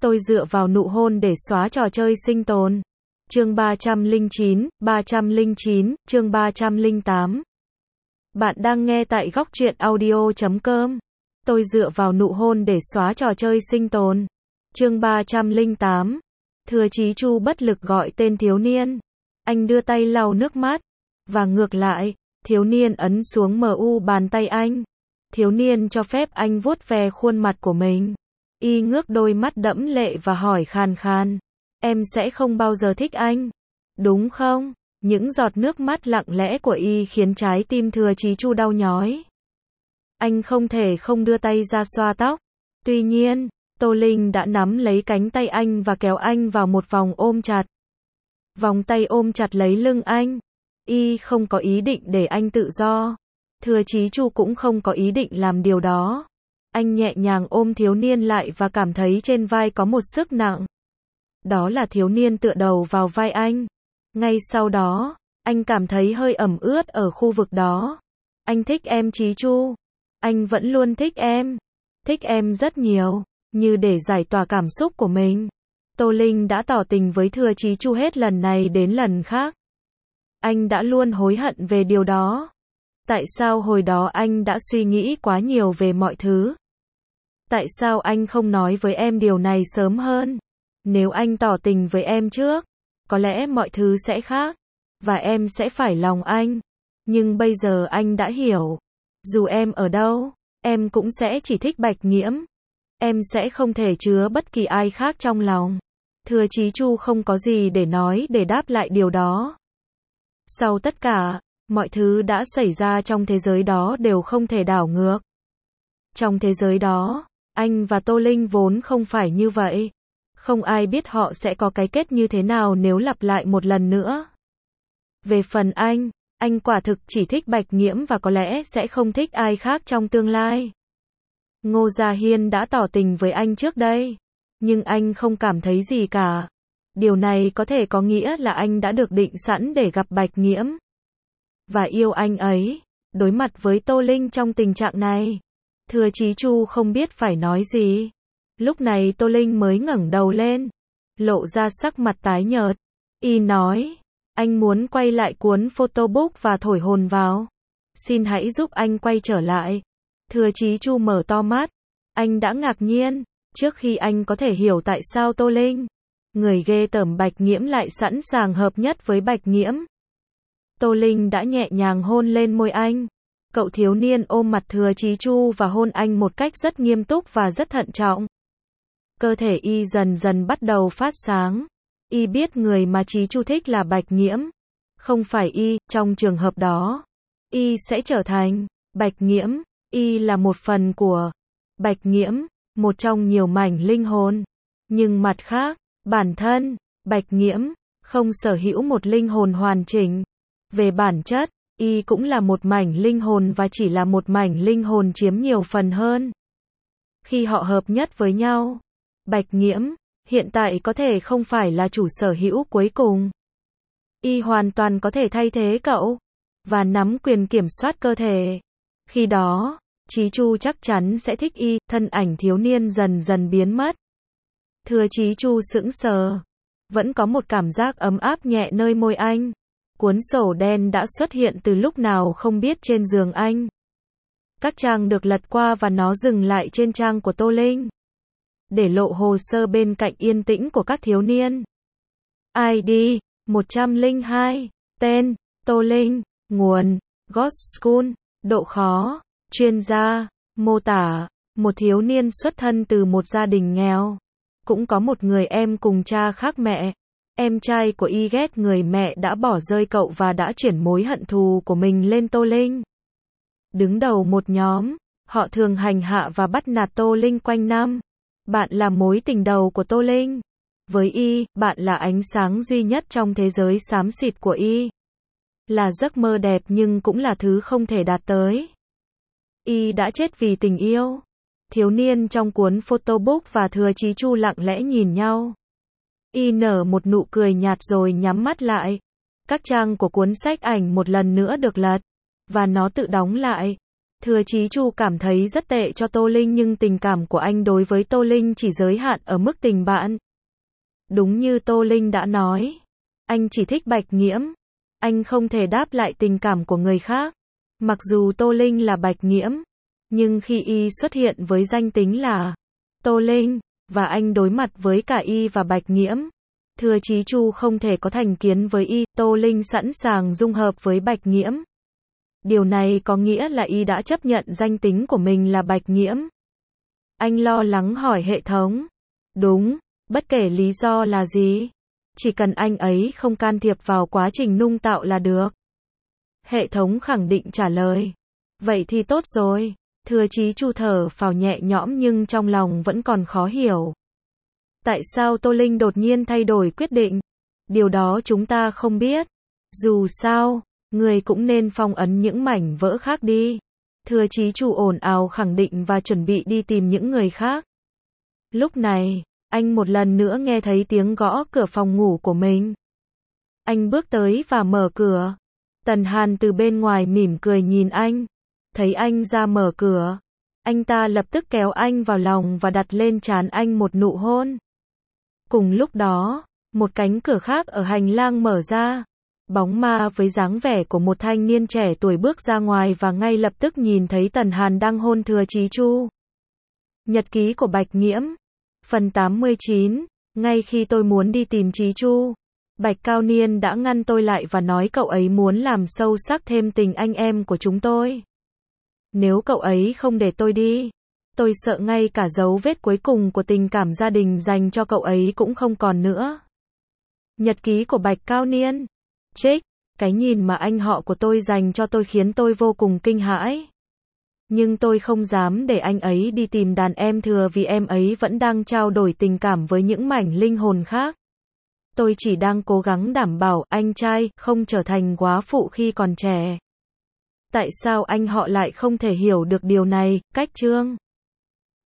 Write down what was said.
Tôi dựa vào nụ hôn để xóa trò chơi sinh tồn. Chương 309, chương 308. Bạn đang nghe tại góc truyện audio.com. Tôi dựa vào nụ hôn để xóa trò chơi sinh tồn. Chương 308. Thừa Chí Chu bất lực gọi tên thiếu niên. Anh đưa tay lau nước mắt. Và ngược lại, thiếu niên ấn xuống bàn tay anh. Thiếu niên cho phép anh vuốt ve khuôn mặt của mình. Y ngước đôi mắt đẫm lệ và hỏi khàn khàn. Em sẽ không bao giờ thích anh, đúng không? Những giọt nước mắt lặng lẽ của Y khiến trái tim Thừa Chí Chu đau nhói. Anh không thể không đưa tay ra xoa tóc. Tuy nhiên, Tô Linh đã nắm lấy cánh tay anh và kéo anh vào một vòng ôm chặt. Vòng tay ôm chặt lấy lưng anh. Y không có ý định để anh tự do. Thừa Chí Chu cũng không có ý định làm điều đó. Anh nhẹ nhàng ôm thiếu niên lại và cảm thấy trên vai có một sức nặng. Đó là thiếu niên tựa đầu vào vai anh. Ngay sau đó, anh cảm thấy hơi ẩm ướt ở khu vực đó. Anh thích em Chí Chu. Anh vẫn luôn thích em. Thích em rất nhiều. Như để giải tỏa cảm xúc của mình. Tô Linh đã tỏ tình với Thừa Chí Chu hết lần này đến lần khác. Anh đã luôn hối hận về điều đó. Tại sao hồi đó anh đã suy nghĩ quá nhiều về mọi thứ? Tại sao anh không nói với em điều này sớm hơn? Nếu anh tỏ tình với em trước, có lẽ mọi thứ sẽ khác, và em sẽ phải lòng anh. Nhưng bây giờ anh đã hiểu. Dù em ở đâu, em cũng sẽ chỉ thích Bạch Nghiễm. Em sẽ không thể chứa bất kỳ ai khác trong lòng. Thừa Chí Chu không có gì để nói để đáp lại điều đó. Sau tất cả, mọi thứ đã xảy ra trong thế giới đó đều không thể đảo ngược. Trong thế giới đó, anh và Tô Linh vốn không phải như vậy. Không ai biết họ sẽ có cái kết như thế nào nếu lặp lại một lần nữa. Về phần anh quả thực chỉ thích Bạch Nghiễm và có lẽ sẽ không thích ai khác trong tương lai. Ngô Gia Hiên đã tỏ tình với anh trước đây, nhưng anh không cảm thấy gì cả. Điều này có thể có nghĩa là anh đã được định sẵn để gặp Bạch Nghiễm và yêu anh ấy. Đối mặt với Tô Linh trong tình trạng này, Thừa Chí Chu không biết phải nói gì. Lúc này Tô Linh mới ngẩng đầu lên, lộ ra sắc mặt tái nhợt. Y nói, anh muốn quay lại cuốn photobook và thổi hồn vào. Xin hãy giúp anh quay trở lại. Thừa Chí Chu mở to mắt. Anh đã ngạc nhiên, trước khi anh có thể hiểu tại sao Tô Linh, người ghê tởm Bạch Nghiễm lại sẵn sàng hợp nhất với Bạch Nghiễm. Tô Linh đã nhẹ nhàng hôn lên môi anh. Cậu thiếu niên ôm mặt Thừa Chí Chu và hôn anh một cách rất nghiêm túc và rất thận trọng. Cơ thể Y dần dần bắt đầu phát sáng. Y biết người mà Chí Chu thích là Bạch Nghiễm. Không phải Y, trong trường hợp đó, Y sẽ trở thành Bạch Nghiễm. Y là một phần của Bạch Nghiễm, một trong nhiều mảnh linh hồn. Nhưng mặt khác, bản thân Bạch Nghiễm không sở hữu một linh hồn hoàn chỉnh. Về bản chất, Y cũng là một mảnh linh hồn và chỉ là một mảnh linh hồn chiếm nhiều phần hơn. Khi họ hợp nhất với nhau, Bạch Nghiễm hiện tại có thể không phải là chủ sở hữu cuối cùng. Y hoàn toàn có thể thay thế cậu và nắm quyền kiểm soát cơ thể. Khi đó, Chí Chu chắc chắn sẽ thích Y. Thân ảnh thiếu niên dần dần biến mất. Thừa Chí Chu sững sờ. Vẫn có một cảm giác ấm áp nhẹ nơi môi anh. Cuốn sổ đen đã xuất hiện từ lúc nào không biết trên giường anh. Các trang được lật qua và nó dừng lại trên trang của Tô Linh. Để lộ hồ sơ bên cạnh yên tĩnh của các thiếu niên. ID 102. Tên Tô Linh. Nguồn Ghost School. Độ khó chuyên gia. Mô tả một thiếu niên xuất thân từ một gia đình nghèo. Cũng có một người em cùng cha khác mẹ. Em trai của Y ghét người mẹ đã bỏ rơi cậu và đã chuyển mối hận thù của mình lên Tô Linh. Đứng đầu một nhóm, họ thường hành hạ và bắt nạt Tô Linh quanh năm. Bạn là mối tình đầu của Tô Linh. Với Y, bạn là ánh sáng duy nhất trong thế giới xám xịt của Y. Là giấc mơ đẹp nhưng cũng là thứ không thể đạt tới. Y đã chết vì tình yêu. Thiếu niên trong cuốn photobook và Thừa Chí Chu lặng lẽ nhìn nhau. Y nở một nụ cười nhạt rồi nhắm mắt lại. Các trang của cuốn sách ảnh một lần nữa được lật, và nó tự đóng lại. Thừa Chí Chu cảm thấy rất tệ cho Tô Linh nhưng tình cảm của anh đối với Tô Linh chỉ giới hạn ở mức tình bạn. Đúng như Tô Linh đã nói, anh chỉ thích Bạch Nghiễm. Anh không thể đáp lại tình cảm của người khác. Mặc dù Tô Linh là Bạch Nghiễm, nhưng khi y xuất hiện với danh tính là Tô Linh, và anh đối mặt với cả y và Bạch Nghiễm, Thừa Chí Chu không thể có thành kiến với y. Tô Linh sẵn sàng dung hợp với Bạch Nghiễm. Điều này có nghĩa là y đã chấp nhận danh tính của mình là Bạch Nghiễm. Anh lo lắng hỏi hệ thống. Đúng, bất kể lý do là gì, chỉ cần anh ấy không can thiệp vào quá trình nung tạo là được. Hệ thống khẳng định trả lời. Vậy thì tốt rồi. Thừa Chí Chu thở phào nhẹ nhõm nhưng trong lòng vẫn còn khó hiểu. Tại sao Tô Linh đột nhiên thay đổi quyết định? Điều đó chúng ta không biết. Dù sao, người cũng nên phong ấn những mảnh vỡ khác đi. Thừa Chí Chu ồn ào khẳng định và chuẩn bị đi tìm những người khác. Lúc này, anh một lần nữa nghe thấy tiếng gõ cửa phòng ngủ của mình. Anh bước tới và mở cửa. Tần Hàn từ bên ngoài mỉm cười nhìn anh. Thấy anh ra mở cửa, anh ta lập tức kéo anh vào lòng và đặt lên trán anh một nụ hôn. Cùng lúc đó, một cánh cửa khác ở hành lang mở ra. Bóng ma với dáng vẻ của một thanh niên trẻ tuổi bước ra ngoài và ngay lập tức nhìn thấy Tần Hàn đang hôn Thừa Chí Chu. Nhật ký của Bạch Nghiễm. Phần 89. Ngay khi tôi muốn đi tìm Chí Chu, Bạch Cao Niên đã ngăn tôi lại và nói cậu ấy muốn làm sâu sắc thêm tình anh em của chúng tôi. Nếu cậu ấy không để tôi đi, tôi sợ ngay cả dấu vết cuối cùng của tình cảm gia đình dành cho cậu ấy cũng không còn nữa. Nhật ký của Bạch Cao Niên. Trích, cái nhìn mà anh họ của tôi dành cho tôi khiến tôi vô cùng kinh hãi. Nhưng tôi không dám để anh ấy đi tìm đàn em Thừa vì em ấy vẫn đang trao đổi tình cảm với những mảnh linh hồn khác. Tôi chỉ đang cố gắng đảm bảo anh trai không trở thành góa phụ khi còn trẻ. Tại sao anh họ lại không thể hiểu được điều này? Cách chương